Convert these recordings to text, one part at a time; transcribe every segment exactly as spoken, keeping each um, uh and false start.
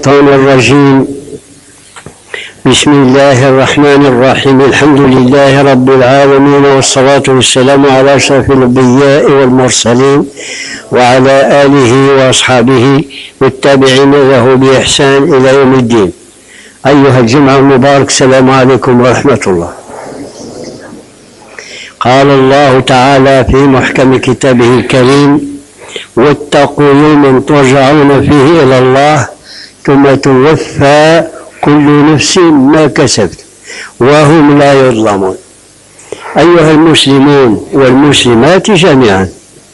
الشيطان الرجيم. بسم الله الرحمن الرحيم. الحمد لله رب العالمين، والصلاة والسلام على أشرف الأنبياء والمرسلين وعلى آله وأصحابه والتابعين له بإحسان إلى يوم الدين. أيها الجمعة المبارك، السلام عليكم ورحمة الله. قال الله تعالى في محكم كتابه الكريم: واتقوا يوما ترجعون فيه إلى الله ثم توفى كل نفس ما كسبت وهم لا يظلمون. أيها المسلمون والمسلمات جميعا،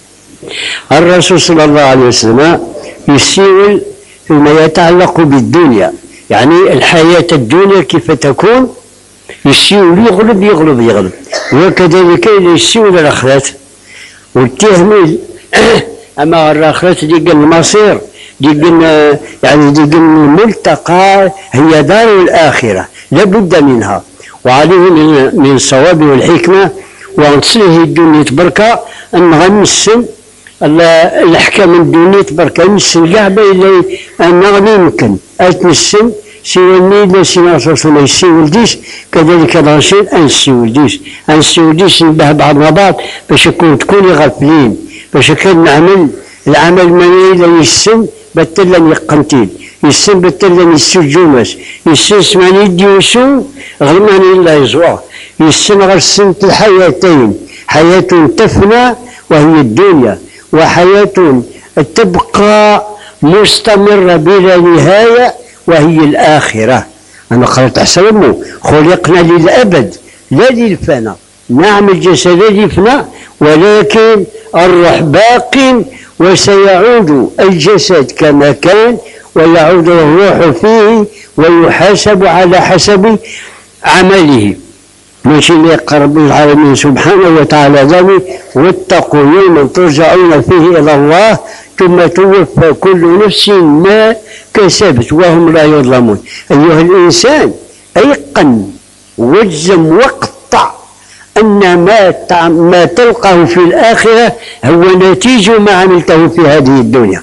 الرسول صلى الله عليه وسلم يسير فيما يتعلق بالدنيا، يعني الحياة الدنيا كيف تكون، يسير يغلب يغلب يغلب، وكذلك يسير الآخرة والتهميل. أما الآخرة دي المصير، دي يعني دي الملتقى، هي دار الآخرة لابد منها، وعليه من الصواب والحكمة ونصله الدنيا تبركة أن غنسن الأحكام الدنيا تبركة نسن كاع إلا أن غني يمكن أتنسن سوى النيل سوى رسول يسي ولديش، كذلك الرسول أنسي ولديش أنسي ولديش نبه بعضنا بعض باش يكون تكوني غافلين، باش كان نعمل العمل من يسن بتلن يقنتين يسن بتلن يسجومس يسن سمعني يدي وسو غلماني الله يزوع يسن غير سنة الحياتين، حياة تفنى وهي الدنيا، وحياة تبقى مستمرة بلا نهاية وهي الآخرة. أنا قرأت أحسن خلقنا للأبد لا للفناء. نعم الجسد يفنى ولكن الروح باق، وسيعود الجسد كما كان ويعود الروح فيه ويحاسب على حسب عمله. ماشي اللي يقرب العالمين سبحانه وتعالى ذلك: واتقوا يوما ترجعون فيه إلى الله ثم توفى كل نفس ما كسبت وهم لا يظلمون. أيها الإنسان، أيقن واجزم وقطع أن ما ما تلقاه في الآخرة هو نتيجة ما عملته في هذه الدنيا.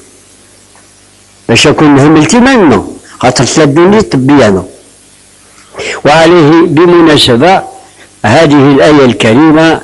باش يكون هملتي منه خاطر الدنيا تبيانه. وعليه بمناسبة هذه الآية الكريمة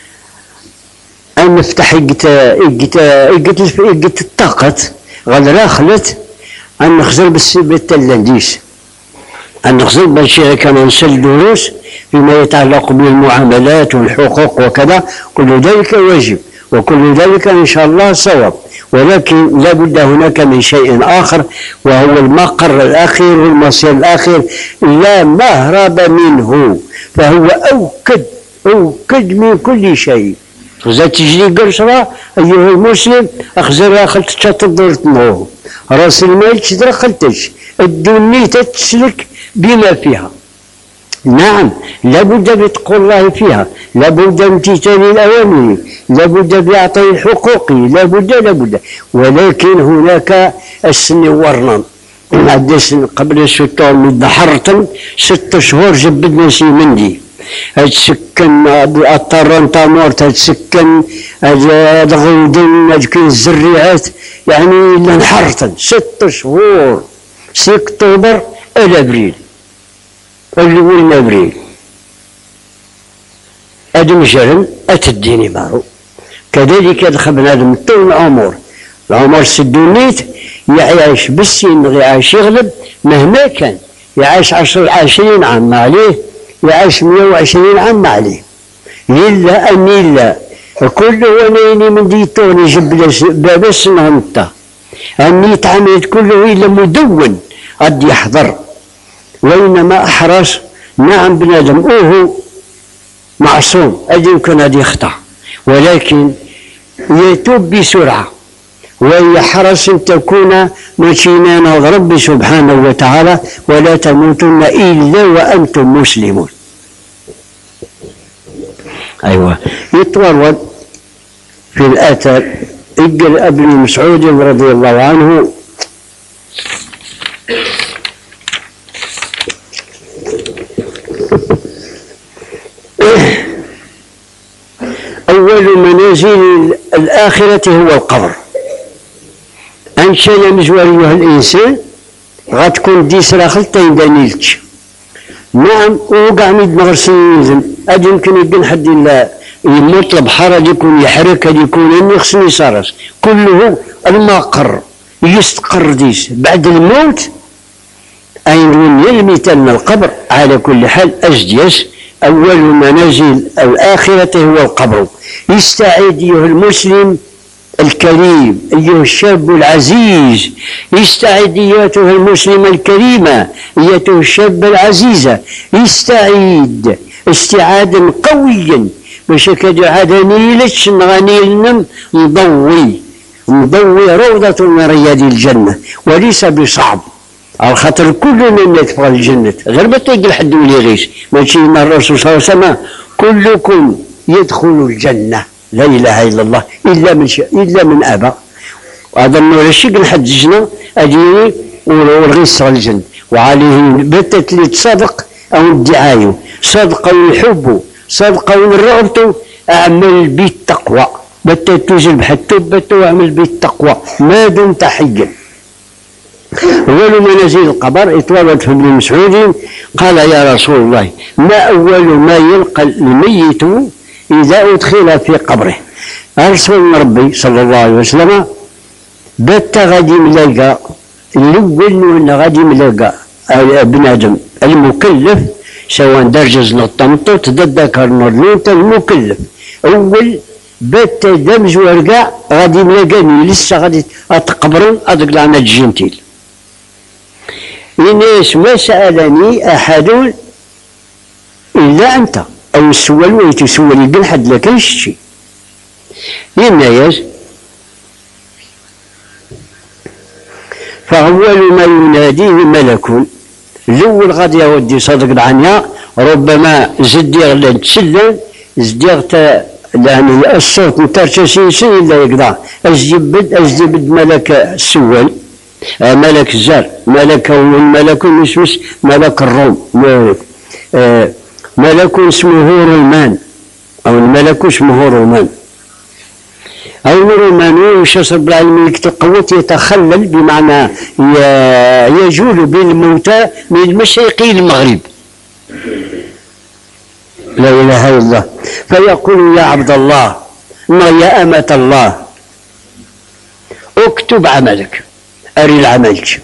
أن نفتح إجت إجت إجت إجت الطاقة غدرا خلت أن نخزر بالتلنديس، أن نخزر بالشيء كما نسل دروس فيما يتعلق بالمعاملات والحقوق وكذا، كل ذلك واجب وكل ذلك إن شاء الله صواب، ولكن لا بد هناك من شيء آخر وهو المقر الأخير والمصير الأخير لا مهرب منه، فهو أوكد أوكد من كل شيء. إذا تجري قرصرة أيها المسلم أخزرها خلت تشطر تنوه راس المال تشدر خلتش الدنيا تتسلك بما فيها. نعم لابد بتقول الله فيها، لابد من امتثال الأوامر، لابد بإعطاء الحقوق، لابد لابد ولكن هناك السن ورنا عدس قبل ستة من حرتن ست شهور جبدنا سي مندي تسكن الطرن تامور تسكن الغودن تكون الزريعات، يعني لنحرتن ست شهور سي اكتوبر الى ابريل الأول من ابريل ادم جرم اتديني مارو. كذلك دخل بنادم طول العمر العمر سدونيت يعيش بالسن يعيش يغلب مهما كان، يعيش عشر عشرين عام ما عليه، يعيش مئة وعشرين عام ما عليه، إلا أن إلا كل ونين من ديتون يجب بابس نهمتا أن يتعامل كله إلا مدون قد يحضر، وإنما أحرص. نعم بنادم أوه معصوم قد يمكن أن يخطأ، ولكن يتوب بسرعة ويحرص أن تكون مشينان رب سبحانه وتعالى، ولا تموتن إلا وأنتم مسلمون. أيوة يتورد في الأثر اجل ابن مسعود رضي الله عنه أول منازل الآخرة هو القبر. أنشأ مزوريها الإنسان غتكون ديسرا خلطين دانيلتش. نعم وقع ميد نغرسين يلزم هاد يمكن يقن حد لا يموت البحر هاد يكون يحرك هاد يكون اني خصني يصرص كله المقر يستقر ديس بعد الموت. أين يلمي من القبر على كل حال أجديس أول منازل الآخرة هو القبر. يستعيد أيها المسلم الكريم أيها الشاب العزيز، يستعد أيتها المسلمة الكريمة أيتها الشاب العزيزة، يستعيد استعادا قويا باش كدو عادني لتش نغني لنا مضوي مضوي روضة من رياض الجنة وليس بصعب على خاطر كلنا ندخل الجنة غير ما تلقى الحد ولي غيش ماشي ما الرسول صلى الله عليه وسلم كلكم يدخل الجنة لا إله إلا الله إلا من شاء إلا من أبى. وهذا ولا شيء نحججنا أجيني والغيس الجنة وعليه بتت اللي تصدق أو الدعاية صدق أو الحب صدق أو الرغبة أعمل بالتقوى بتت تجلب حتى بتت وأعمل بالتقوى ما دمت حيا. أول منازل القبر اتولد في ابن مسعود قال يا رسول الله ما أول ما يلقى الميت إذا أدخل في قبره؟ رسول ربي صلى الله عليه وسلم بات غادي ملاقى الأول وأن غادي ملاقى ابن آدم المكلف سواء درجز نطمطوط ذكر نورلوت المكلف أول بات دمج ورقع غادي ملاقاني لسه غادي أتقبرن أدق لنا الجنتيل. إنيس ما سألني أحد إلا أنت أو السؤال ويتسول يقول حد لك الشيء إنيس فأول ما يناديه ملك الأول غادي يودي صدق العنيا ربما زدير لتسلم زدير يعني الصوت مترشسين سن إلا يقدر أجيبد أجيبد ملك السؤال آه ملك الزار ملك والملك اسمه ملك الروم آه ملك اسمه رومان او الملك اسمه رومان او رومان وش رب العالمين قوة يتخلل بمعنى يجول بين الموتى من المشرق الى المغرب لا اله الا الله فيقول يا عبد الله يا أمة الله اكتب عملك أري العملك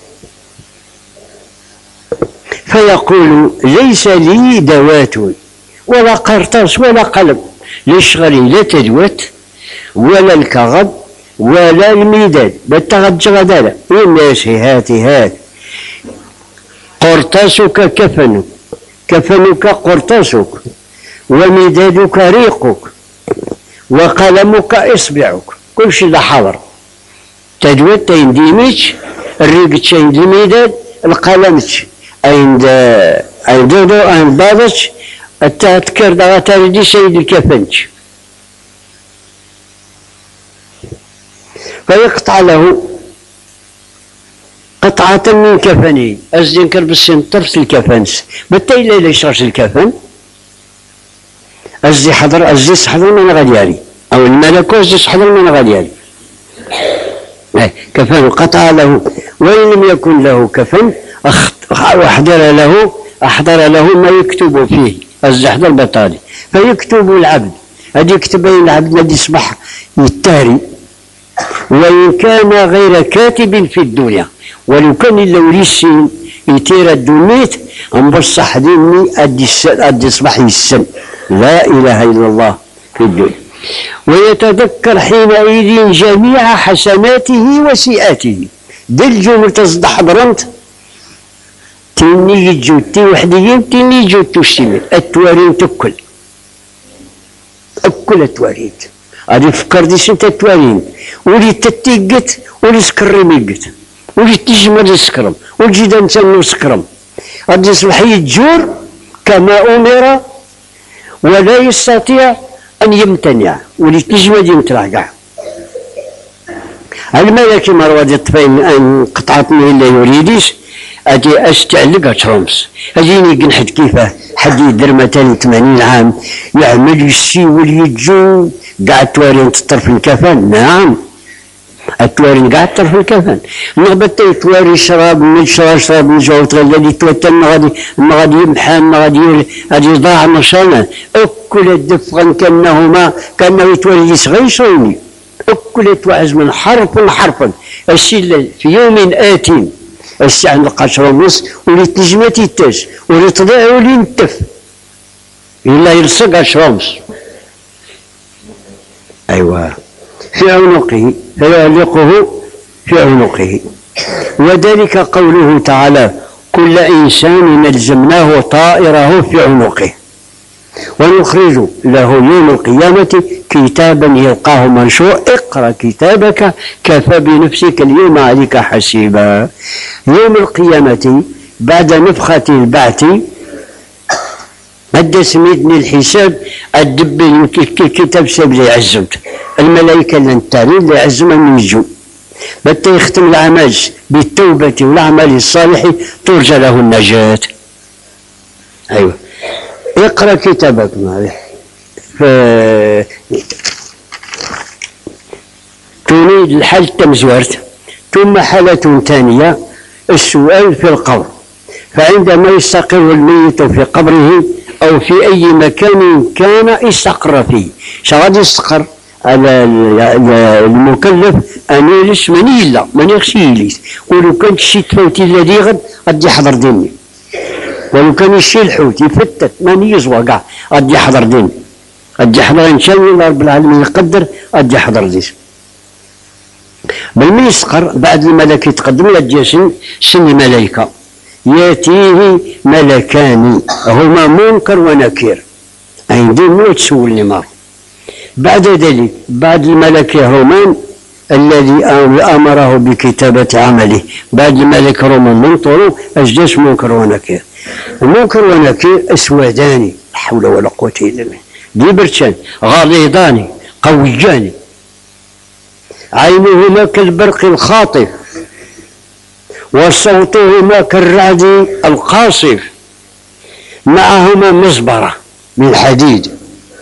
فيقول ليس لي دوات ولا قرطاس ولا قلم ليشغلي لا تدوات ولا الكغب ولا الميداد بالتغج غدالة الناس هاتي هات قرطاسك كفنك كفنك قرطاسك ومدادك ريقك وقلمك إصبعك كل شيء ذا حاضر تدوات تنديميش الريق عند الميداد القلمش عند عند عند بادش التذكر دا تردي سيد الكفنش فيقطع له قطعة من كفنه أزدنكر بالسنتر في الكفنس بالتالي لا يشرش الكفن أزدي حضر أزدي حضر من غدياري أو الملك أزدي حضر من غدياري كفن قطع له وإن لم يكن له كفن أحضر له أحضر له ما يكتب فيه الزحضر البطالي فيكتب العبد هذا يكتب العبد الذي يصبح يتاري وإن كان غير كاتب في الدنيا ولو كان اللوريسين يتير الدنيت انبصح ديني أدي يصبح يسن لا إله إلا الله في الدنيا ويتذكر حينئذ جميع حسناته وسيئاته دل جمل تصدح برنت تيني يجو تي وحديين تيني يجو تشتمل التوارين تكل أكل التوارين هذه فكر دي سنت التوارين ولي تتيقت ولي سكري ميقت ولي تجمل سكرم ولي جدا نسنو سكرم هذا يصبح يتجور كما أمر ولا يستطيع أن يمتنع ولي تجمل يمتنع كاع الملك مروة الطفين أن قطعتني إلا يريديش أجي أستعلق أشرمس أجيني قنحد كيفه حد يدير مثلا ثمانين عام يعمل يسي واليجو قاعد توارين تطر في الكفن نعم التواري قاعد طرف الكفن نغبت يتواري شراب من شراب شراب من جوت الذي توتر ما غادي ما غادي يمحى ما غادي غادي ضاع نشانا اكل الدفغا كانهما كانه يتواري صغير شوني اكل توعز من حرف حرفا السله في يوم ات الساعه القشر ونص وليت نجمتي تاج وليت تضيع ولي نتف الا يلصق اشرمس ايوه في عنقه فيعلقه في عنقه وذلك قوله تعالى كل إنسان ألزمناه طائره في عنقه ونخرج له يوم القيامة كتابا يلقاه منشور اقرأ كتابك كفى بنفسك اليوم عليك حسيبا. يوم القيامة بعد نفخة البعث مد سميتني الحساب الدب الكتاب ساب لي عزمت الملائكة الانتالي اللي عزم من يجوا بتا يختم العمل بالتوبة والعمل الصالح ترجى له النجاة. أيوة اقرأ كتابك ف... تريد الحل تمزورت ثم حالة ثانية السؤال في القبر فعندما يستقر الميت في قبره أو في أي مكان كان استقر فيه شغاد يستقر على المكلف أن يجلس من يلا من يخشي يجلس ولو كان شي تفوتي الذي غد غادي يحضر ديني ولو كان يشي الحوت يفتت من يزوى كاع غادي يحضر ديني غادي يحضر إن شاء الله رب العالمين يقدر غادي يحضر ديني بل من يسقر بعد الملك يتقدم للجسم سن ملائكة ياتيه ملكان هما منكر ونكير عندي مو تسولني مار بعد ذلك بعد الملك رومان الذي امره بكتابه عمله بعد الملك رومان منطره اجلس منكر ونكير المنكر ونكير اسودان لا حول ولا قوه الا بالله ديبرتان غليظان قويان عينهما كالبرق الخاطف وصوتهما كالرعد القاصف معهما مزبرة من حديد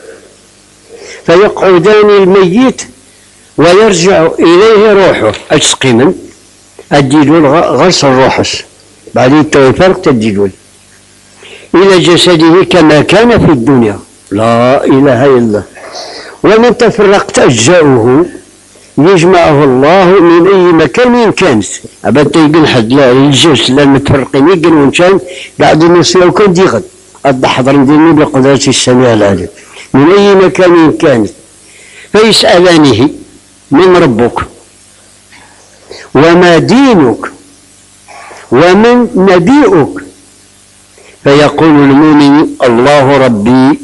فيقعدان الميت ويرجع إليه روحه أتسقيما الديدول غسل روحس بعدين توفرق تديدول إلى جسده كما كان في الدنيا لا إله إلا الله ومن تفرقت أجزاؤه يجمعه الله من أي مكان كانت أبدا يقول حد لا الجيش لا متفرقين يقولون كان بعد نصير كان ديغد أبدا حضر ديني بقدرة السميع العليم من أي مكان كانت فيسألانه من ربك وما دينك ومن نبيك فيقول المؤمن الله ربي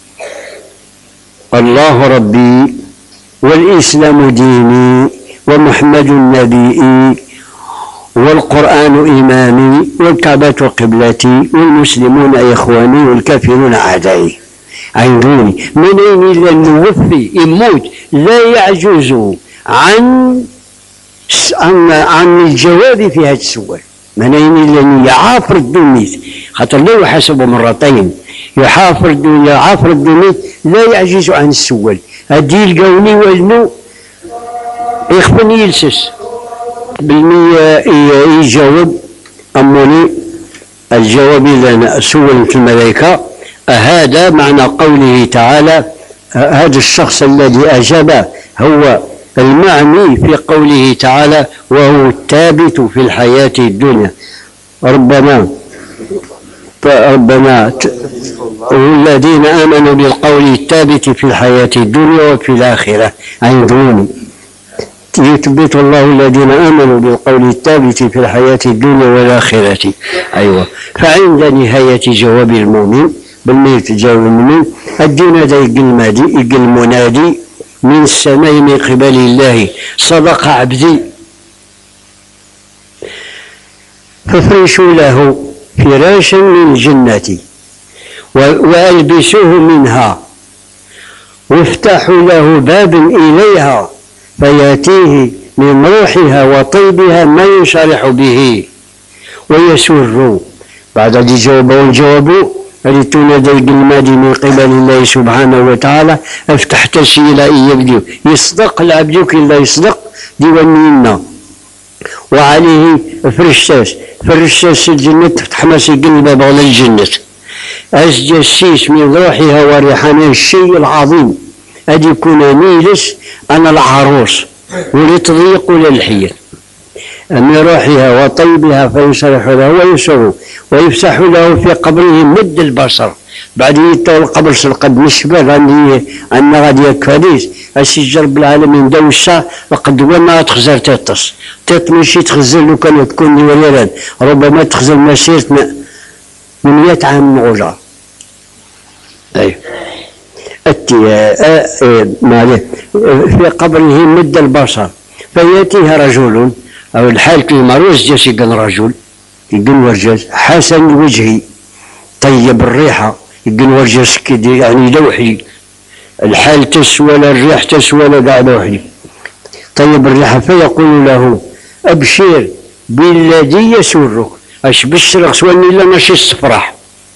الله ربي والإسلام ديني ومحمد نبيي والقرآن إمامي والكعبة قبلتي والمسلمون إخواني والكافرون أعدائي عندوني من أين إلا نوفي يموت لا يعجز عن عن, عن الجواب في هذا السؤال من أين إلا يعافر الدنيا خاطر لا يحاسب مرتين يحافر الدنيا يعافر الدنيا لا يعجز عن السؤال هدي القوني والنو يخفني يلسس بالمية يجاوب أموني الجواب لنا سولت الملائكة هذا معنى قوله تعالى هذا الشخص الذي أجاب هو المعني في قوله تعالى وهو الثابت في الحياة الدنيا ربنا ربنا والذين آمنوا بالقول الثابت في الحياة الدنيا وفي الآخرة عندهم يثبت الله الذين آمنوا بالقول الثابت في الحياة الدنيا والآخرة. أيوة فعند نهاية جواب المؤمن بالميت جواب المؤمن الجناد يقل المنادي من السماء من قبل الله صدق عبدي فافرشوا له فراشا من الجنة وألبسوه منها وافتحوا له بابا إليها فيأتيه من روحها وطيبها ما ينشرح به ويسر بعد ذلك جاوبوا الجواب التي المادي من قبل الله سبحانه وتعالى افتح تسيل إن يبدو يصدق العبد كلا يصدق ديوانينا وعليه فرشاس فرشاس الجنة تفتح ما سيقل الباب على الجنة أسجى السيس من روحها وريحانها الشيء العظيم أدي يكون ميلس أنا العروس ولتضيق ولا الحيل من روحها وطيبها فينشرح له ويسر ويفسح له في قبره مد البصر بعد يتو القبر سلقد نشبه غادي أن غادي يكفاليس السجر بالعالمين دوشة لقد وانا تخزر تطس تتمشي تخزر لو كان تكون لي وليران ربما تخزر مسيرة من مئة عام من غجر أي أتي ماله في قبره مد البصر فيأتيها رجل أو الحال المروز جالس يقن رجل يقن ورجاز حسن وجهي طيب الريحة يقن ورجاز كده يعني لوحي الحال تسوى الريح تسوى قاعد لوحي طيب الريحة فيقول له أبشر بالذي يسرك أش بشرك سواني إلا ماشي الصفراح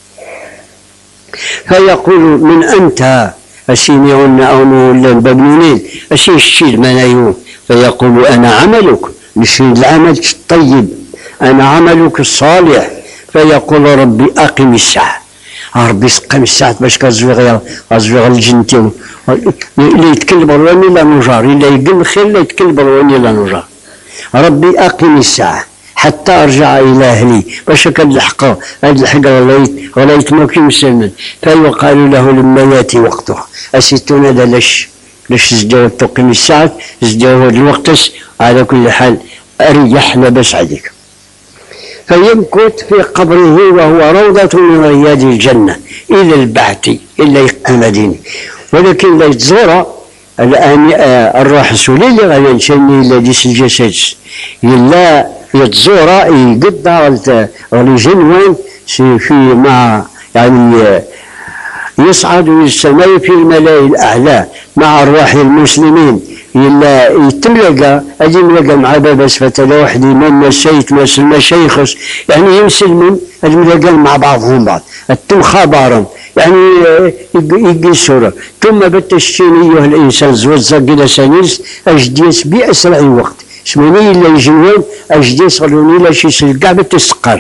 فيقول من أنت أسينيون أو ولا بابنونين أسي الشيل منايون فيقول أنا عملك نشيد العمل الطيب أنا عملك الصالح فيقول ربي أقم الساعة ربي سقم الساعة باش كزويغ كزويغ الجنتي لا يتكلم الواني لا نجار إلا يقل خير لا يتكلم الواني لا نجار ربي أقم الساعة حتى أرجع إلى أهلي باش كنلحق هاد الحق غلايت غلايت ما كيمسلمن فيقال له لما يأتي وقتها أسيتون هذا لاش لاش زداو تقيم الساعة زداو هاد الوقت على كل حال أريح لبس عليك فيمكث في قبره وهو روضة من رياض الجنة إلى البعث إلا يقام ولكن لا يتزور الآن الروح السولي اللي غادي نشني إلا ديس الجسد إلا يتزور يقدر الجنوان في مع يعني يصعد للسماء في الملاء الأعلى مع أرواح المسلمين إلا يتملقى أجي ملقى مع بابا سفة وحدي من السيد مثل المشايخ يعني يمسلمون الملقى مع بعضهم بعض التم خبرا يعني يجي السورة ثم بتشتين أيها الإنسان زوزا إلى سنيس أجديس بأسرع وقت اسموني إلا يجنون أجديس غلوني لا شي سلقع بتسقر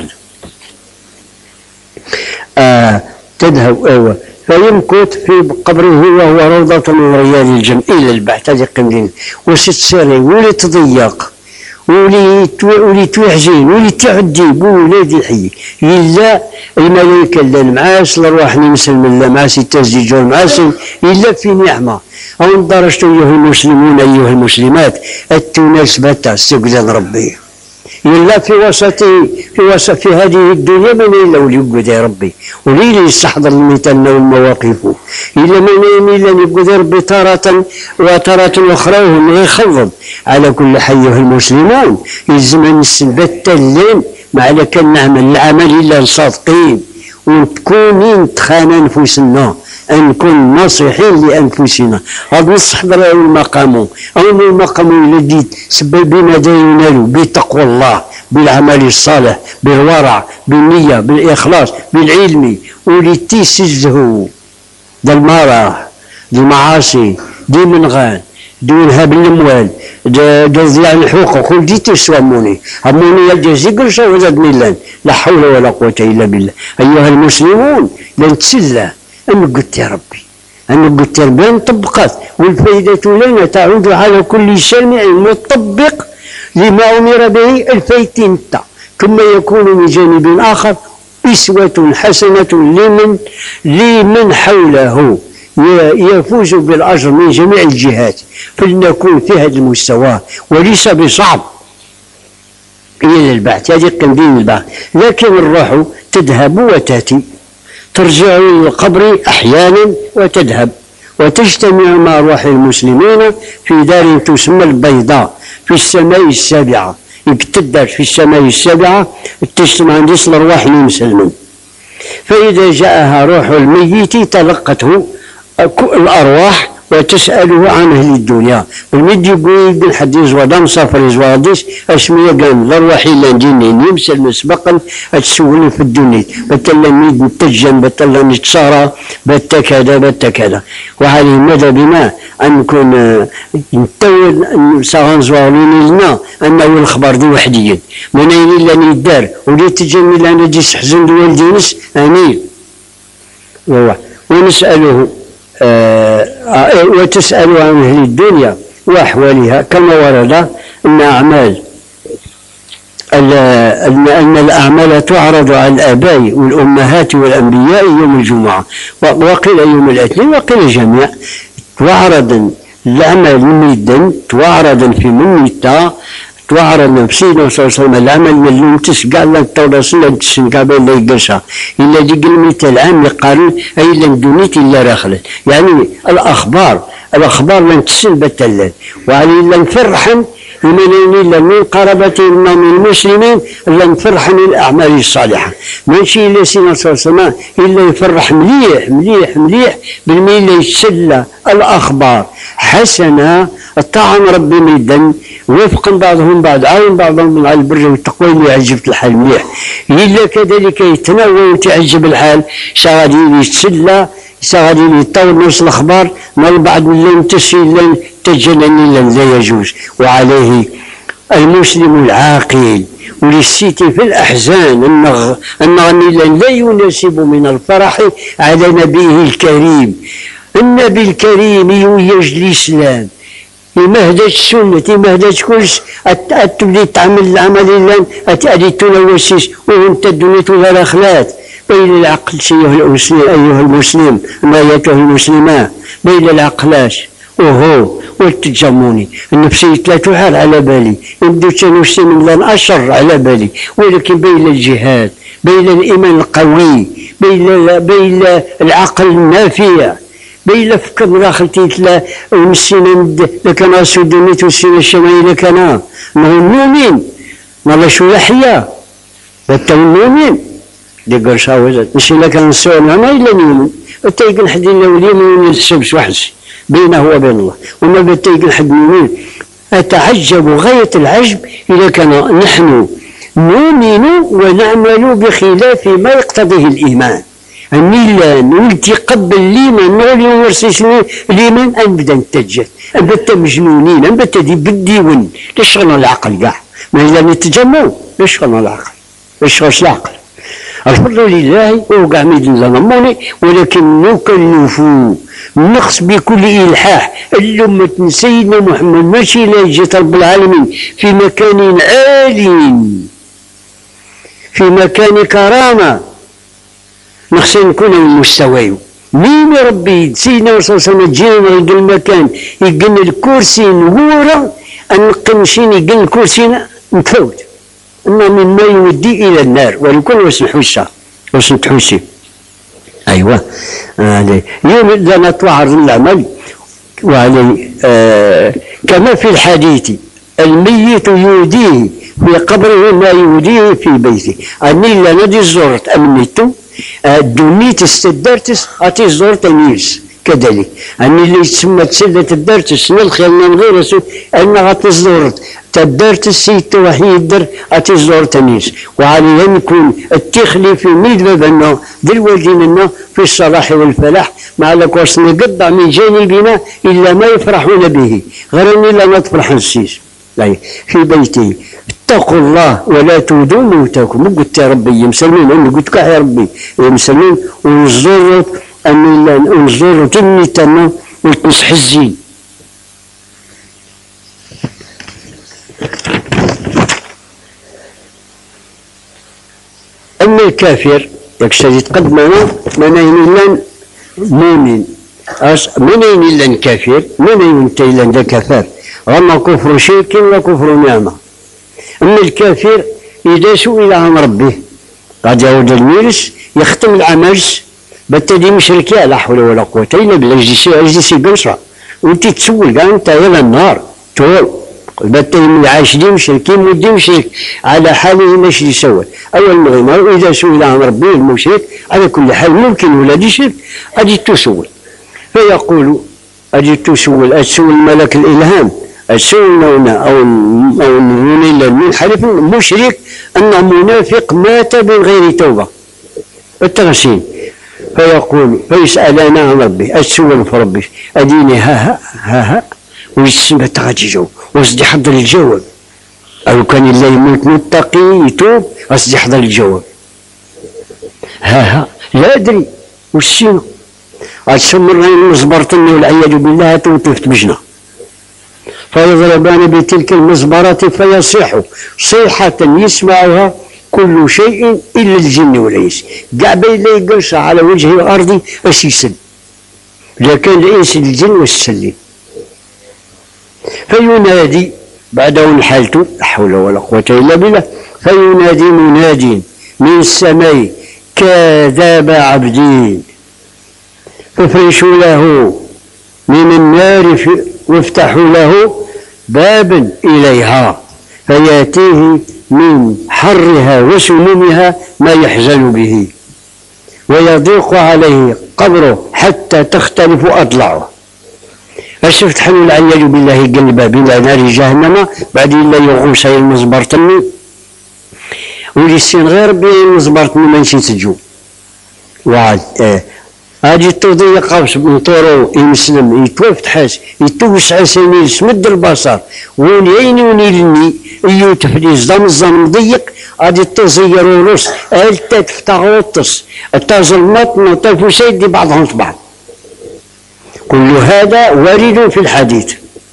آه تذهب أيوة فيمكث في قبره وهو روضة من رياض الجنة إلى البعث هذه قمدين وستسيري ولي تضيق ولي ولي توحزين ولي تعذب ولادي حي إلا الملائكة اللي المعاس الأرواح نمسلم الله معاس التزديج والمعاس إلا في نعمة أو درجت أيها المسلمون أيها المسلمات التناسبة استقدام ربي إلا في وسط في وسط في هذه الدنيا من إلا وليقود يا ربي وليلي يستحضر المثال والمواقف إلا من إلا يقود ربي تارة وتارة أخرى وهم يخفض على كل حي أيها المسلمون يلزم نسبت اللين مع لك نعمل العمل إلا صادقين ونكون تخان أنفسنا أن نكون ناصحين لأنفسنا هذا نستحضر المقام أو المقام الذي سبب بما ينال بتقوى الله بالعمل الصالح بالورع بالنية بالإخلاص بالعلم ولتيسزه ذا المرأة ذا المعاصي دي منغان دون هاب الأموال دون ضياع الحقوق كل دي تسواموني هموني الجزي كل شيء وزاد ميلان لا حول ولا قوة إلا بالله أيها المسلمون لن تسلى أنا قلت يا ربي أنا قلت يا ربي نطبقات والفائدة لنا تعود على كل سامع مطبق لما أمر به الفايتين ثم يكون من جانب آخر أسوة حسنة لمن لمن حوله يفوز بالأجر من جميع الجهات فلنكون في هذا المستوى وليس بصعب إلى البعث هذه قنديل البعث لكن الروح تذهب وتأتي ترجع إلى القبر أحيانا وتذهب وتجتمع مع أرواح المسلمين في دار تسمى البيضاء في السماء السابعة ابتدت في السماء السابعة تجتمع عند الأرواح المسلمين فإذا جاءها روح الميت تلقته الأرواح وتسأله عن أهل الدنيا بالمد يقول حد يزوى مسافر يزوى ديس أسمية قال الأرواح إلا نديني نمسل مسبقا أتسولي في الدنيا بتلا نيد نتجن بتلا نتصارى بتا كذا بتا كذا وهذه ماذا بما أن نكون نتول ساغن زوالين لنا أنه الأخبار دي وحديا من أين إلا ندار ولي تجني لنا دي سحزن دول دينس أمين ونسأله آه وتسأل عن أهل الدنيا وأحوالها كما ورد أن أعمال أن الأعمال تعرض على الآباء والأمهات والأنبياء يوم الجمعة وقيل يوم الاثنين وقيل جميع تعرض الأعمال ميدا تعرض في منيتا تعرض نفسينا صلى الله عليه وسلم العمل من تسقى لنا التورسنا تسقى بين يقشها إلا دي قلميت العام يقارن أي لن دونيت إلا راخلت يعني الأخبار الأخبار لن تسلب التلال وعلي لن فرحا يمنين إلا من قربة من المسلمين لن فرحا الأعمال الصالحة ماشي إلا سيدنا صلى الله عليه وسلم إلا يفرح مليح مليح مليح بالميل يتسلى الأخبار حسنة الطاعة ربي ميدا وفقا بعضهم بعض عاون بعضهم على البر والتقوى اللي عجبت الحال مليح إلا كذلك يتناول وتعجب الحال شغادي يتسلى شغادي يطور نفس الأخبار ما البعض اللي يمتشي اللي تجنن لا يجوز وعليه المسلم العاقل وللسيتي في الأحزان النغني لا يناسب من الفرح على نبيه الكريم النبي الكريم يوجد الإسلام يمهدج السنة يمهدج كلش أتبدي تعمل العمل اللي أتأدي تنوسيس وانت الدنيا الأخلاق بين العقل أيها المسلم أيها المسلم نايته المسلمة بين العقلاش وهو والتجموني النفسية لا تحال على بالي يبدو تنوسم لن أشر على بالي ولكن بين الجهاد بين الإيمان القوي بين بين العقل النافع بين فكر داخلتي لا ونسينا لكن راسو دنيت والسنة الشمالية لكنا نهو النومين نالا شو يحيا بتا النومين دي قرشا وزات ماشي لكن نسوى ما إلا نيومن بتايقن حد إلا وليمن السبس وحسي بينه وبين الله وما بتايقن حد نيومن أتعجب غاية العجب إذا كان نحن نؤمن ونعمل بخلاف ما يقتضيه الإيمان أني نولتي قبل الإيمان نولي ورسيسني الإيمان أنبدا نتجه أنبدا مجنونين أنبدا دي بالديون ليش شغلنا العقل كاع ما إلا نتجمعوا ليش شغلنا العقل ليش شغلش العقل الحمد لله وقع ميدن ظلموني ولكن نكلف نقص بكل إلحاح الأمة سيدنا محمد ماشي لاجت رب العالمين في مكان عالي في مكان كرامة نخشى نكون المستوى مين ربي سيدنا صلى الله عليه وسلم جينا يقل المكان يقلنا الكرسي نهورا نقمشين يقلنا الكرسي نتفوت إنه مما يودي إلى النار ولكل وسن حوشة وسن تحوشي أيوة آه يوم إذا نتوعر العمل وعلي آه كما في الحديث الميت يوديه في قبره ما يوديه في بيته أني لا ندي الزورت أمنيتو دونيت استدرتس أتي زورت نيلس كذلك أني اللي تسمى تسلة الدرتس نلخي من غير سوء أنها تزورت تدرت السيت وحيد در أتي زورت نيلس وعليه يكون التخلي في ميد بابنا دلوالدين لنا في الصلاح والفلاح مع لكوس نقطع من جانبنا إلا ما يفرحون به غير أني لا نتفرح نسيس في بيتي اتقوا الله ولا تودوا موتاكم قلت يا ربي يا مسلمين أنا قلت يا ربي يا مسلمين ونزور أن نزور تني تما وتنصح الزين أما الكافر يكشف يتقدمنا من أين إلا مؤمن من أين إلا كافر من أين أنت إلا كفار أما كفر شرك وكفر نعمة أما الكافر إذا سئل عن ربه قد يعود الميرس يختم العمل بالتالي مشركي لا حول ولا قوة إلا بالله أجلسي قنصرة وأنت تسول أنت إلى النار تقول بالتالي من العاشرين مشركين مدين مشرك على حاله ماشي يسوى أول مغمر إذا سئل عن ربه المشرك على كل حال ممكن ولا دي شرك أجي تسول فيقول أجي تسول أتسول ملك الإلهام أتسول نونا أو أو نوني المنحرف مشرك أن منافق مات من غير توبة التغسين، فيقول فيسأل عن ربي أتسول في ربي أديني ها ها ها ها ويسمى تغادي جو وصدي حضر الجواب، أو كان الله يموت متقي يتوب أصدي حضر الجواب ها ها لا أدري وشينو أتسمرني المزبرتني والعياذ بالله توقفت بجنة فيضربان بتلك المزبرة فيصيح صيحة يسمعها كل شيء إلا الجن والإنس، كاع بين لا يجلس على وجه الأرض أش يسل، لكن الإنس الجن والسلين. فينادي بعد حالته لا حول ولا قوة إلا بالله، فينادي مناد من السماء كذاب عبدين فافرشوا له من النار وافتحوا له بابا إليها فيأتيه من حرها وسمومها ما يحزن به ويضيق عليه قبره حتى تختلف أضلاعه. أشفت حلو العياذ بالله قلبه بلا نار جهنم بعدين لا يغوص هي المزبرتني ولسين غير بين المزبرتني ما نسيت تجو وعد آه. هاجي التوضية قابس من طورو يمسلم يتوفت حاس يتوسع سنين يسمد البصر وين عيني ونيلني يوتف لي صدام الظلم ضيق هاجي التوزير ونص التا تفتح وطس التظلمات نطيف سيدي بعضهم في بعض. كل هذا وارد في الحديث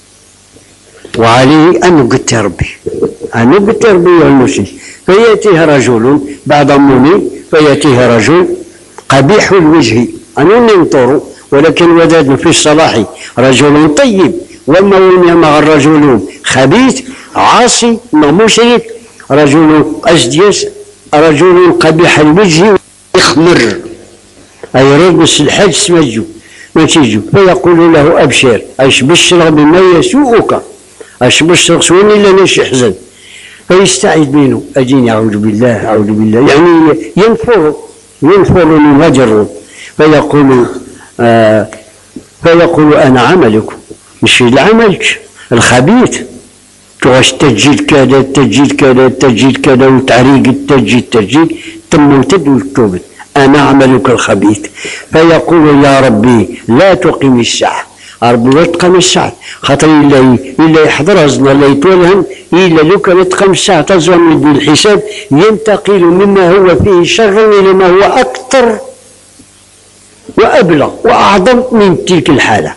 وعليه أن قلت يا ربي أنا قلت يا ربي يا المسلم. فيأتيه رجل بعد مني فيأتيه رجل قبيح الوجه أنا ننطر ولكن وداد في الصلاح رجل طيب وما مع الرجل خبيث عاصي مشرك رجل أجديس رجل قبيح الوجه يخمر أي رجل الحج سمجو ما تيجو فيقول له أبشر أش بشر بما يسوءك أش بشر سوني لنا يحزن فيستعيد منه أجيني أعوذ بالله أعوذ بالله يعني ينفر ينفر من وجره فيقول آه فيقول أنا عملك مش لعملك الخبيث تواش تجيل كذا تجيل كذا تجيل كذا وتعريق التجيل تجيل ثم تدو التوبة أنا عملك الخبيث. فيقول يا ربي لا تقيم الساعة ربي لا تقيم الساعة خاطر إلا إلا يحضر أزنا لا يتولهم إلا لو كان تقيم الساعة تزوم من الحساب ينتقل مما هو فيه شر إلى ما هو أكثر وأبلغ وأعظم من تلك الحالة.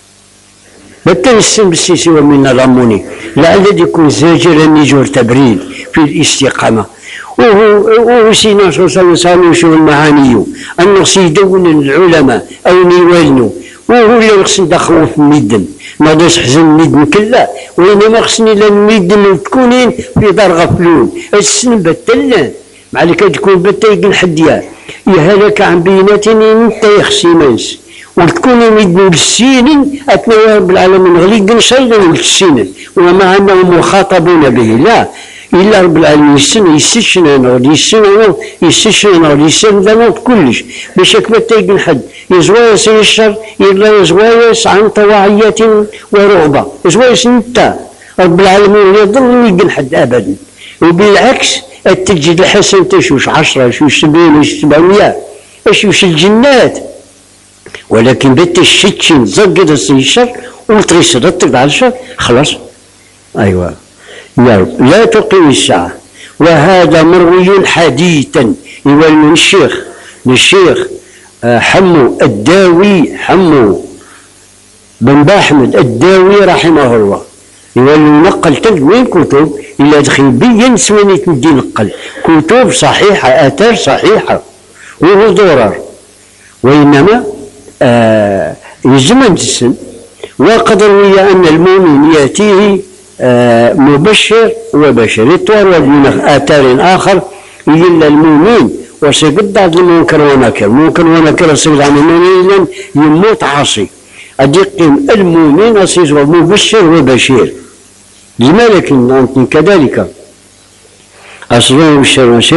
بالتنسم بالسيسي ومن الأموني لعل يكون زاجرا نجور تبريد في الاستقامة وهو وهو سينا صلى الله عليه وسلم شو المعاني أنه سيدون العلماء أو نيوالنو وهو اللي خصني ندخلو في الميدن ما داش حزن الميدن كلا وإنما خصني لا الميدن وتكونين في دار غفلون السن بتلان مع اللي كتكون بتايق الحديان يهلك عن بينات انت يخسي منس وتكون ميدن بالسين أتنوى رب العالمين غليق نشيدا والسين وما أنهم مخاطبون به لا إلا رب العالمين السن يستشنا نغد يستشنا يستشنا نغد يستشنا نغد كلش باش يكبر تايق حد يزوايس يشر إلا يزوايس عن طواعية ورغبة يزوايس انت رب العالمين لا يضل يقل حد أبدا وبالعكس التجد الحسن تشوش عشرة شوش سبعين شوش سبعمية شوش الجنات ولكن بنت الشتشين زقد الشر وتغيس رتب على الشر خلاص أيوة يا رب لا تقيم الساعة. وهذا مروي حديثا يقول من الشيخ للشيخ حمو الداوي حمو بن باحمد الداوي رحمه الله يقول نقل تنوين كتب إلا دخل بين سواني تمدي نقل كتب صحيحة آثار صحيحة وهو ضرر وإنما آه يزمن السن وقد روي أن المؤمن يأتيه آه مبشر وبشر يتورد من آثار آخر إلا المؤمن وسيقد عن المنكر ونكر منكر ونكر سيقد عن المؤمن يموت عاصي أدقم المؤمن أصير مبشر وبشير لماذا أنت كذلك أصلا مبشر وبشير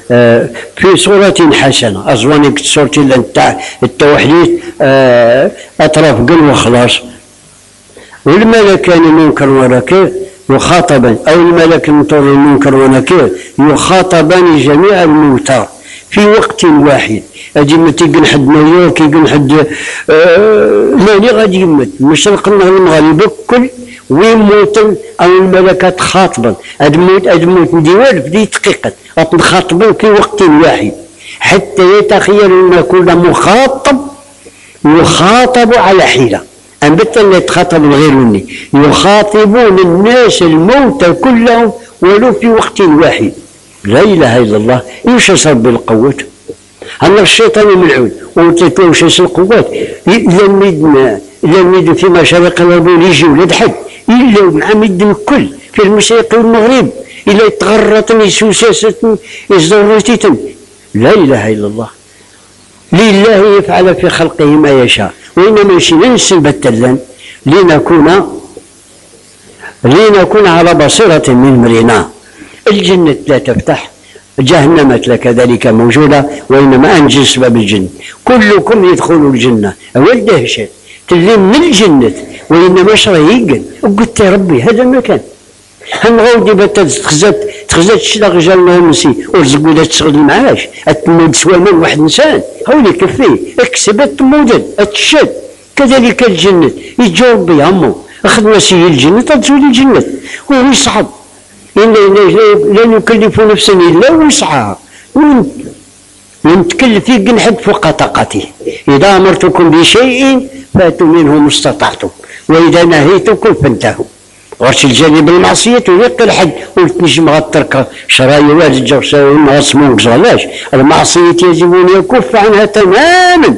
في صورة حسنة أزوانك صورة التوحيد أطراف قل وخلاص. والملك المنكر ونكير يخاطبا أو الملك المطر المنكر ونكير يخاطبان جميع الموتى في وقت واحد. أجي متى يقن حد نيويورك يقن حد لاني غادي يمت مشرق المغرب كل وين موتن أو الملكات خاطبا أدموت أدموت ديوال في دقيقة أتخاطبا في وقت واحد حتى يتخيل أن كل مخاطب يخاطب على حيلة. أنبت اللي يتخاطب غيرني يخاطبون الناس الموتى كلهم ولو في وقت واحد. لا إله إلا الله. يوش رب القوة هل الشيطان ملعون وتتوشس القوات لم يدنا لم يدنا في مشارق الأرض يجي ولد حد إلا مع مدن الكل في المشرق والمغرب إلا يتغرطن سوساسة يزدورتيتن. لا إله إلا الله. لله يفعل في خلقه ما يشاء وإنما يشي ننسى البتلان لنكون لنكون على بصيرة من أمرنا. الجنة لا تفتح جهنم كذلك موجودة وإنما أنجز سبب الجنة. كلكم يدخلوا الجنة أول دهشة تلين من الجنة وإنما شريقا وقلت يا ربي هذا المكان هنغودي بتا تخزت تخزت شلاغ جالنا نسي ورزقوا لا تشغل المعاش التمود سوى من واحد إنسان هولي كفيه اكسبت تمودد اتشد. كذلك الجنة يجي ربي عمو أخذ مسيح الجنة تدخل الجنة وهو يصعب إن لا نكلف نفسا إلا وسعها ونتكلف في حد فوق طاقته. إذا أمرتكم بشيء فأتوا منه ما استطعتم وإذا نهيتكم فانتهوا. غرش الجانب المعصية ويقي الحد قلت نجم غترك شرايا والد جوسا ومغصمون بزغلاش. المعصية يجب أن يكف عنها تماما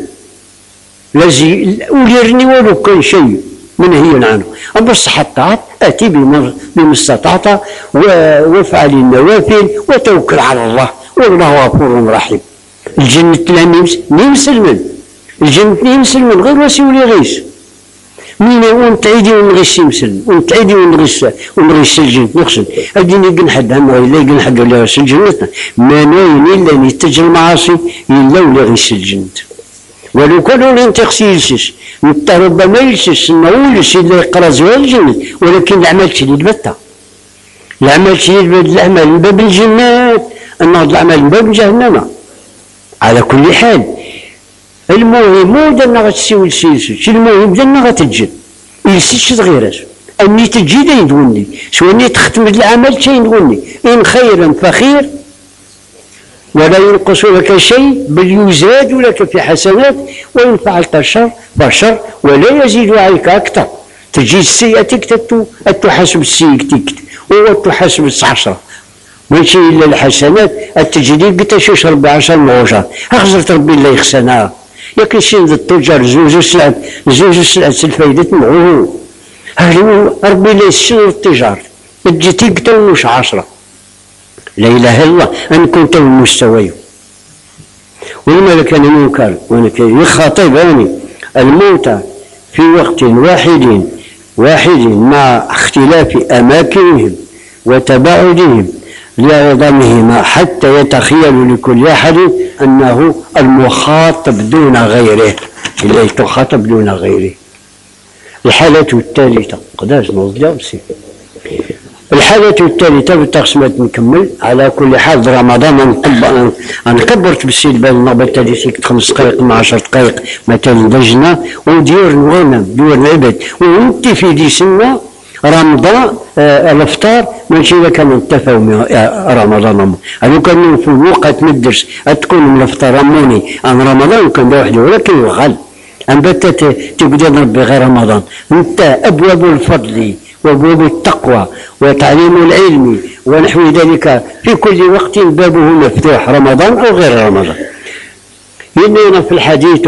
لازم وليرني ولو كل شيء منهي عنه. أما الصحة الطاعات أتي بما استطعت وافعل النوافل وتوكل على الله والله غفور رحيم. الجنة لا نمسلمن الجنة نمسلمن غير واسي ولا غيس مين ونتعيدي ونغش يمسلم ونتعيدي ونغش ونغش الجنة نغسل أديني يقن حد هم ولا يقن حد ولا غش الجنة ما ناين إلا يتجر المعاصي إلا ولا غش الجنة. ولو كانوا لن تغسيلسش انت ربما يلسش ما يلسش اللي يقرا زوال الجنة ولكن الأعمال شديد بتا الأعمال شديد الأعمال من باب الجنات النهض الأعمال من باب جهنم. على كل حال المهم مو دنا غتسيو لسيلسش المهم دنا غتجد يلسش صغيرات أني تجي دا يدوني سواني تختم العمل شي يدوني إن خيرا فخير ولا ينقص لك شيء بل يزاد لك في حسنات وإن فعلت الشر فشر ولا يزيد عليك أكثر. تجي السيئتك تحاسب السيئتك وتحاسب العشرة ماشي إلا الحسنات التجديد تشوش ربي عشر موجات أخزرت ربي الله يخسنها ياك شي ذا التجار زوج سلعة زوج سلعة الفايدة معه هل ربي الله يسشر التجار تجي تقتل مش عشرة. لا إله إلا الله أن كنت المستوى والملك المنكر يخاطبان الموتى في وقت واحد واحد مع اختلاف أماكنهم وتباعدهم لعظمهما حتى يتخيل لكل أحد أنه المخاطب دون غيره إلا تخاطب دون غيره. الحالة الثالثة قداش نوضيها بسي الحالة الثالثة بالتقسيمات نكمل. على كل حال رمضان أنا كبرت بالسيد بالنا بالتالي سيكت خمس دقائق مع عشر دقائق مثلا دجنا وديور الغنم ديور العباد وانت في دي سنة رمضان آه الافطار ماشي اذا كانوا اتفقوا رمضان انا كان في وقت من الدرس تكون من الافطار رموني عن رمضان كان بوحده ولكن يغل ان بتت تقدر ربي غير رمضان انت ابواب الفضل وابواب التقوى وتعليم العلم ونحو ذلك في كل وقت بابه مفتوح رمضان او غير رمضان. إننا في الحديث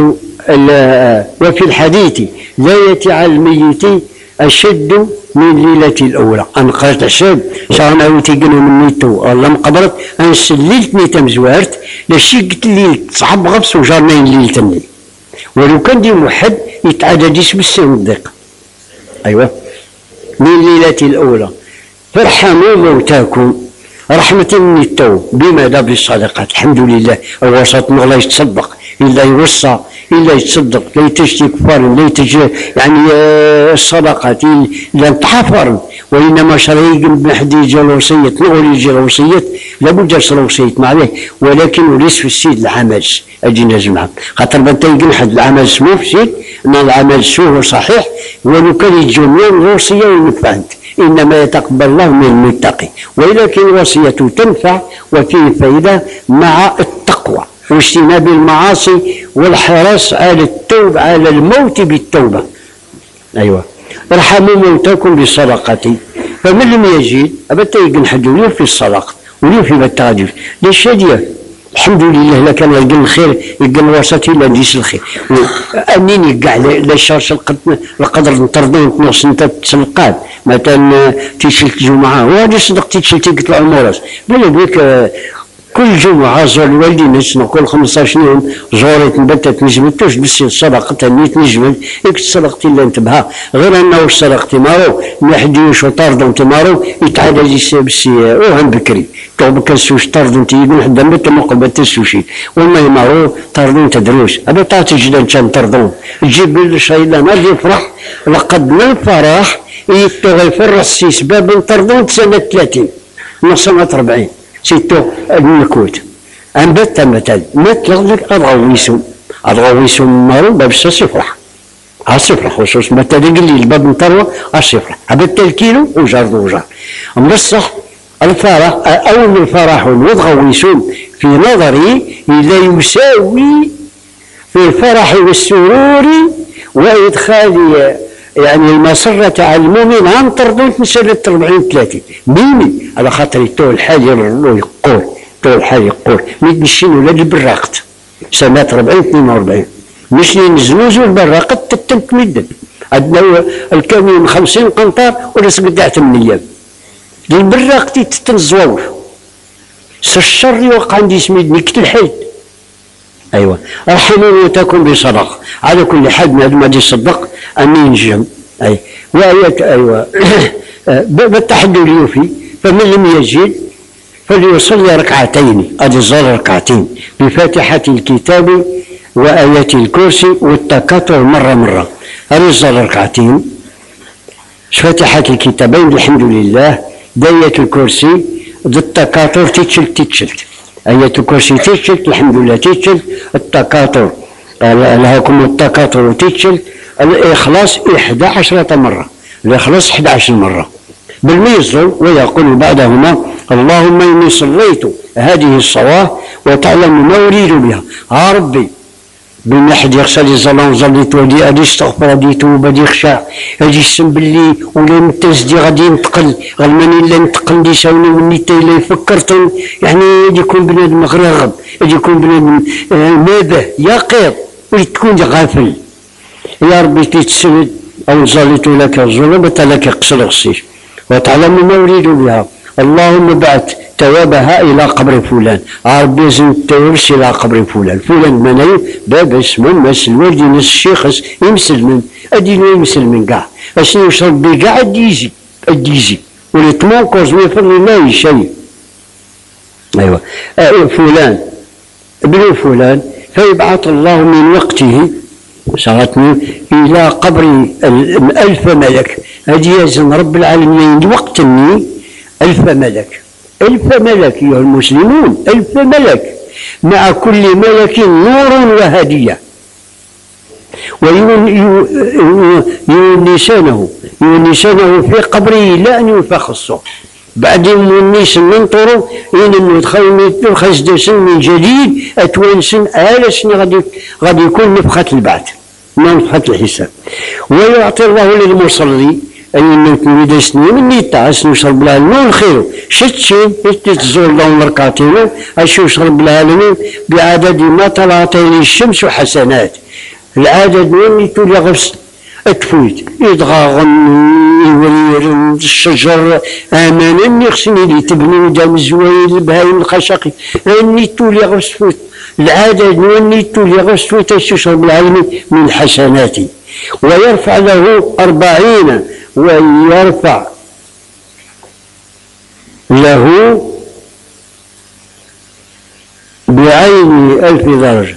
وفي الحديث لا يأتي على الميت أشد من ليلة الأولى. أنا قرأت الشاب شانا وتيقنوا من نيتو الله مقبرت أنا سليلت نيتا مزوارت لشي قلت الليل تصعب غبس وجارنين ليلة النيل ولو كان دي موحد يتعدد اسم السن الضيق. أيوة من ليلة الأولى فارحموا موتاكم رحمة من التوب. بماذا؟ بالصدقات. الحمد لله الوسط لا يتصدق إلا يوصى إلا يتصدق، لا يتجتي كفار، لا يتج يعني الصدقات لا تحفر، وإنما شرعي بن حد يجي الوصية نقول يجي الوصية لابد يصير وصية معليه، ولكن وليس في السيد العمل أجي نجمع خاطر بنتا يقول حد العمل سمو في السيد أن العمل سوء صحيح، ولو كان يجون الوصية ينفعت، إنما يتقبل الله من المتقي، ولكن الوصية تنفع وفيه فائدة مع التقوى واجتناب المعاصي والحرص على التوبة على الموت بالتوبة. أيوة ارحموا موتاكم بالصدقة، فمن لم يجد أبدا يقن حد في الصدقة ويوفي بالتعجب ليش هديه. الحمد لله لا كان يلقى الخير يلقى الوسط الا ديس الخير انيني كاع لا شارش القدر نطردون نص انت تسلقات مثلا تيشلت جمعه وهذه صدق تيشلت يطلع الموراس بلا بيك كل جمعه زور الوالدين نقول خمسطاش يوم زورت نبتت نجمتوش بس صدقه نيت نجمل يك صدقتي اللي انتبها غير انه صدقتي مارو نحديوش وطردون تمارو يتعادى بس وهم بكري تو بكرسوش طردون تيقول حدا مت مقبل تسوشي وما يمارو طردون تدروس هذا تعطي جدا كان طردون تجيب الشيطان غادي يفرح لقد من الفرح يتوغي يفرح سي سباب طردون سنه ثلاثين نص سنه أربعين سيتو الملكوت أنبت مثلا مثل لك أضغويسو أضغويسو مارو باب الصفرح الصفرح خصوص مثلا قال لي الباب مطروة الصفرح أبت الكيلو وجار وجار أما الصح الفرح أول الفرح والغويسون في نظري إذا يساوي في الفرح والسرور وإدخال يعني المسرة على المؤمن عن طردون مسألة أربعين ثلاثين ميمي على خاطر التو الحالي يقول التو الحالي يقول ميدشين ولاد البراقت سنة أربعين اثنين وأربعين مش ينزلوزو البراقت تتنك مدن عندنا الكاميون خمسين قنطار ولا سقدع ثمانية أيام البراقت تتنزوف الشر يوقع عندي سميد نكت الحيد. أيوة ارحموا موتاكم بصدقة على كل حال ما دي صدق أن ينجم أي وآيات. أيوة بالتحدي اليوفي فمن لم يجد فليصلي ركعتين أدي الظل ركعتين بفاتحة الكتاب وآيات الكرسي والتكاثر مرة مرة أدي الظل ركعتين فاتحة الكتابين الحمد لله داية الكرسي ضد التكاثر تتشلت تتشلت آية الكرسي تتشلت الحمد لله تتشلت التكاثر لهاكم التكاثر تتشلت الإخلاص إحدى عشرة مرة الإخلاص إحدى عشر مرة بالميزر ويقول بعدهما اللهم إني صليت هذه الصلاة وتعلم ما أريد بها يا ربي بين حد يغسل الظلام زليت ودي أدي استغفر أدي توب أدي خشع أدي السم باللي ولا متزدي غادي ينتقل غلماني إلا نتقل دي ساوني ونيتا إلا فكرت يعني يجي يكون بنادم غراغب يجي يكون بنادم نابه يقظ وتكون غافل يا ربي تتسند أو زالت لك الظلم لك قصر غسيش وتعلم ما أريد بها اللهم بعث توابها إلى قبر فلان ربي زين تورش إلى قبر فلان فلان منايم باب اسمه مس الوالد نس الشيخ يمسل من أدينو يمسل من كاع أشنو يشرب بي كاع أديزي أديزي وليتموكوز ويفضل الله شيء. أيوة أه فلان ابن فلان فيبعث الله من وقته صارتني إلى قبر ألف ملك هذه يزن رب العالمين وقتني ألف ملك ألف ملك أيها المسلمون ألف ملك مع كل ملك نور وهدية ويونسانه يونسانه في قبره لا أن ينفخ الصور بعد يونس ننطروا إن ندخل خزدس من جديد أتوانسن آلسن غادي غادي يكون نفخة البعث نفخة الحساب. ويعطي الله للمصلي أن يكون سنين من يتعس نشرب العالمين الخير شتشين يتزور لهم ركعتين أشو يشرب العالمين بعدد ما طلعت إليه الشمس وحسنات العدد من يتولي غفص أتفوت يضغاغن يورير الشجر أمانا يخصني لي تبني دام الزوايل البهايم الخشقي أني تولي غفص فوت العدد من يتولي غفص فوت أشو يشرب العالمين من حسناتي ويرفع له أربعين ويرفع له بعين ألف درجة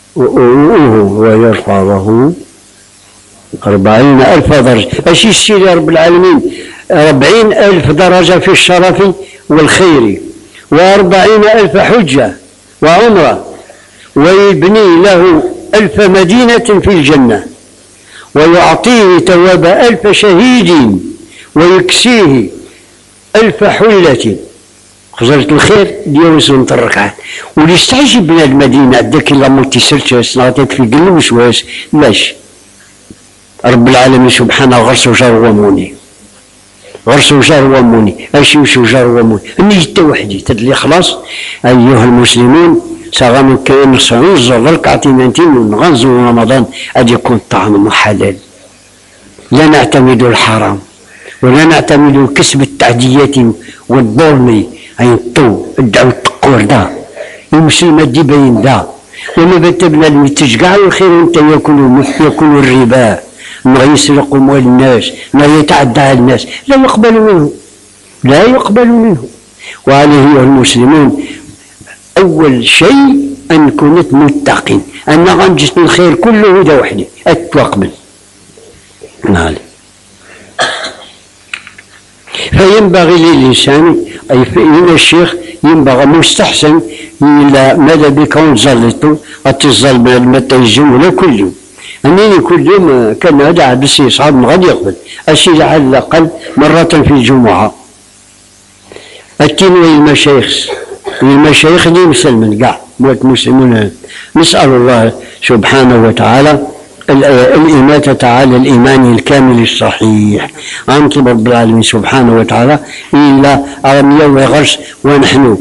ويرفعه أربعين ألف درجة. أشي السير يا رب العالمين؟ أربعين ألف درجة في الشرف والخير، وأربعين ألف حجة وعمرة، ويبني له ألف مدينة في الجنة، ويعطيه ثواب ألف شهيد، ويكسيه ألف حلة. خزرت الخير ديال سنة الركعات. واللي استعجب من المدينة ذاك اللي موتي سرت سنعطيك في قلب وشواس ماشي. رب العالمين سبحانه غرس وجار وموني، غرس وجار وموني، أشي وجار وموني. أني جيت وحدي تدلي خلاص. أيها المسلمون ساغا كاين نصعون زر ركعتين انتين غنزو رمضان أن يكون طعام حلال. لا نعتمد الحرام ولا نعتمد كسب التعديات والظلم. أي الطو الدعوة التقور دا المسلمة دي باين دا. وما بتبنى المتشقع والخير انت ياكل ياكل الربا، ما يسرق اموال الناس، ما يتعدى على الناس، لا يقبل منه، لا يقبل منه. وعليه ايها المسلمون اول شيء ان كنت متقين، ان غنجت الخير كله هدى وحدي اتوقبل. نعم. فينبغي للإنسان أي فإن الشيخ ينبغي مستحسن إلى ماذا بك ونزلطوا أتزل من المتى الجملة كل يوم. أنني كل يوم كان هذا عبد الصعب غادي يقبل أشيل على الأقل مرة في الجمعة. التنوي المشايخ المشايخ دي مسلمين كاع موت مسلمون. نسأل الله سبحانه وتعالى الإماتة على الإيمان الكامل الصحيح. أنطلب رب العالمين سبحانه وتعالى إلا أرميا وغرس ونحن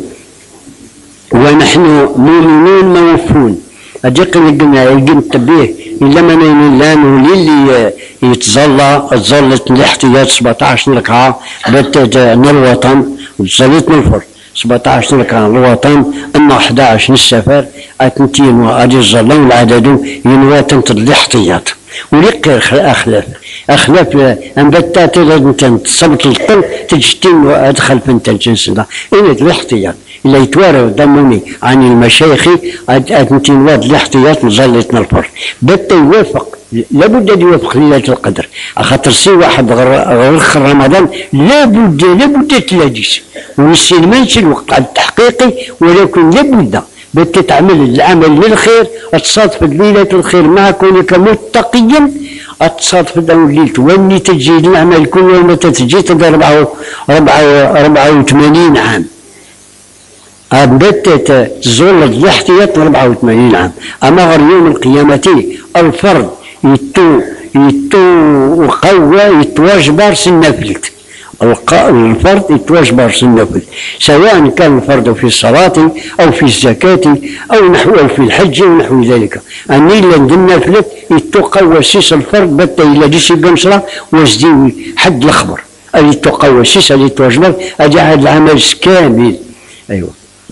ونحن مؤمنون موفون. أدق قلنا يلقم التبيه إلا من ينلان للي يتظلى تظلت الاحتياط سبعطاش ركعة بتت الوطن وتظلت الفر سبعطاش ركعة الوطن أما أحد عشر السفر أتنتين وأدي الظلام العدد ينواتن الاحتياط ولقى أخلاف أخلاف أن بتا تقدر تصبت القلب تجتين وأدخل في أنت الجنس ده إن الاحتياط اللي يتوارى ضمني عن المشايخ أتنتين واد الاحتياط مظلتنا الفر بتا يوافق لابد أن يوافق ليلة القدر. أخاطر سي واحد غير رمضان لابد لابد تلاجيس والسين ماشي الوقت على التحقيقي، ولكن لابد بتتعمل العمل للخير تصادف ليلة الخير مع كونك متقيا تصادف الليل تولي تجي العمل كل يوم تجي تقدر أربعة وثمانين عام. بدت تزول الاحتياط أربعة وثمانين عام. أما غير يوم القيامة الفرد يتو يتو وقوى يتواجبر سنفلت الفرد يتواجبر سنفلت، سواء كان الفرد في الصلاة أو في الزكاة أو نحو في الحج ونحو ذلك. أني لندنا فلت يتقوى سيس الفرد بتا إلى جيسي بمصرة وزديوي حد الخبر اللي يتقوى سيس اللي يتواجبر أجعل العمل كامل. أيوه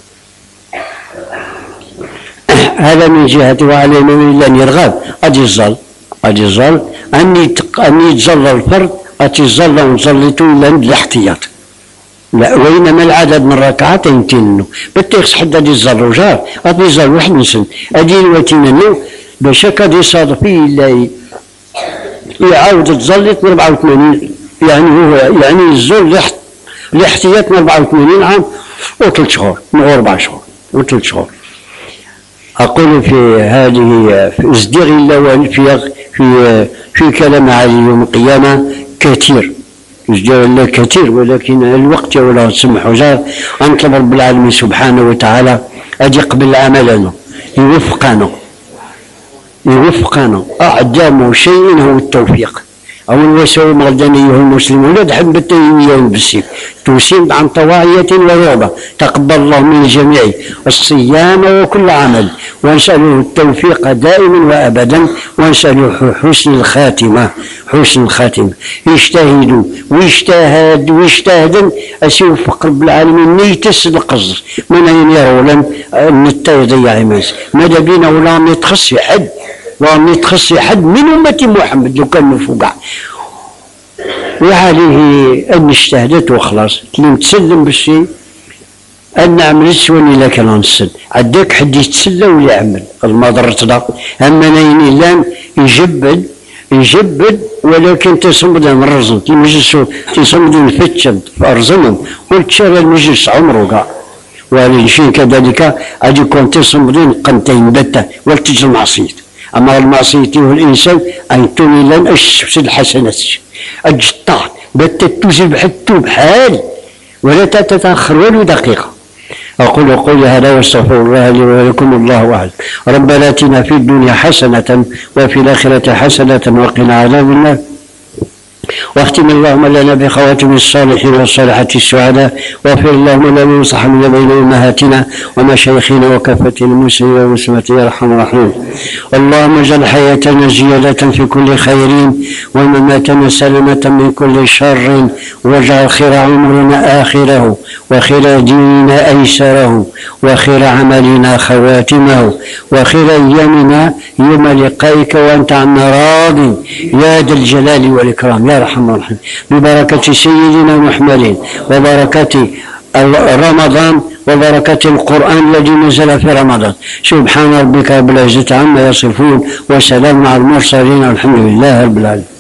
هذا من جهة وعلينا من أن يرغب أدي الظل أدي الظل أني أني يتظل الفرد أتظل ونصليتو إلى الاحتياط. لا وإنما العدد من ركعات يمتنوا بتيخس حد أدي الظل وجار أدي الظل واحد نسن أدي الوتينة باش هكا يصادفي إلا يعاود تظلت من أربعة وثمانين يعني هو يعني الظل الاحتياط من أربعة وثمانين عام وثلاث شهور من أربع شهور وثلاث شهور. أقول في هذه في إصدار الله في في في كلام على يوم القيامة كثير إصدار الله كثير، ولكن الوقت ولا تسمح وزار أنطلب رب العالمين سبحانه وتعالى أن يقبل عملنا يوفقنا يوفقنا. أعدم شيء هو التوفيق. أول وسوء مغدان أيها المسلمون لا تحب التيمية بالسيف توسيم عن طواعية ورغبة. تقبل الله من الجميع الصيام وكل عمل، ونسأله التوفيق دائما وأبدا، ونسأله حسن الخاتمة حسن الخاتمة. يجتهدوا ويجتهد ويجتهد أسيوفق رب العالمين نيتس القصر من أين يرولا النتا يضيع ماس ماذا بينا ولا نتخصي حد وأن يتخصي حد من أمة محمد لو كان فوقع. وعليه أن اجتهدت وخلاص اللي متسلم بالشيء أن نعمل السواني إلا كان نسل عداك حد يتسلى ولا يعمل المضرة أما نين لان يجبد يجبد ولكن تصمد مرزن المجلس تصمد الفتشد فأرزمهم والتشارى المجلس عمره قاع والشيء كذلك عاد يكون تصمدين قنتين بتة والتجر المعصية أما المعصية هو الإنسان أن توني لن أشفس الحسنات أجطع بتة تزيب حتى بحال ولا تتأخر ولو دقيقة. أقول قولي هذا واستغفر الله لي ولكم الله أعلم. ربنا آتنا في الدنيا حسنة وفي الآخرة حسنة وقنا عذاب النار. واختم اللهم لنا بخواتم الصالحين والصالحات السعداء واغفر اللهم لنا وصحبنا بين امهاتنا ومشايخنا وكافة المسلمين والمسلمات يا ارحم الراحمين. اللهم اجعل حياتنا زيادة في كل خير ومماتنا سلامة من كل شر واجعل خير عمرنا آخره وخير ديننا أيسره وخير عملنا خواتمه وخير أيامنا يوم لقائك وأنت عنا راض يا ذا الجلال والإكرام يا ارحم الراحمين. ببركة سيدنا محمد وبركة رمضان وبركة القرآن الذي نزل في رمضان. سبحان ربك رب العزة عما يصفون وسلام على المرسلين والحمد لله رب العالمين.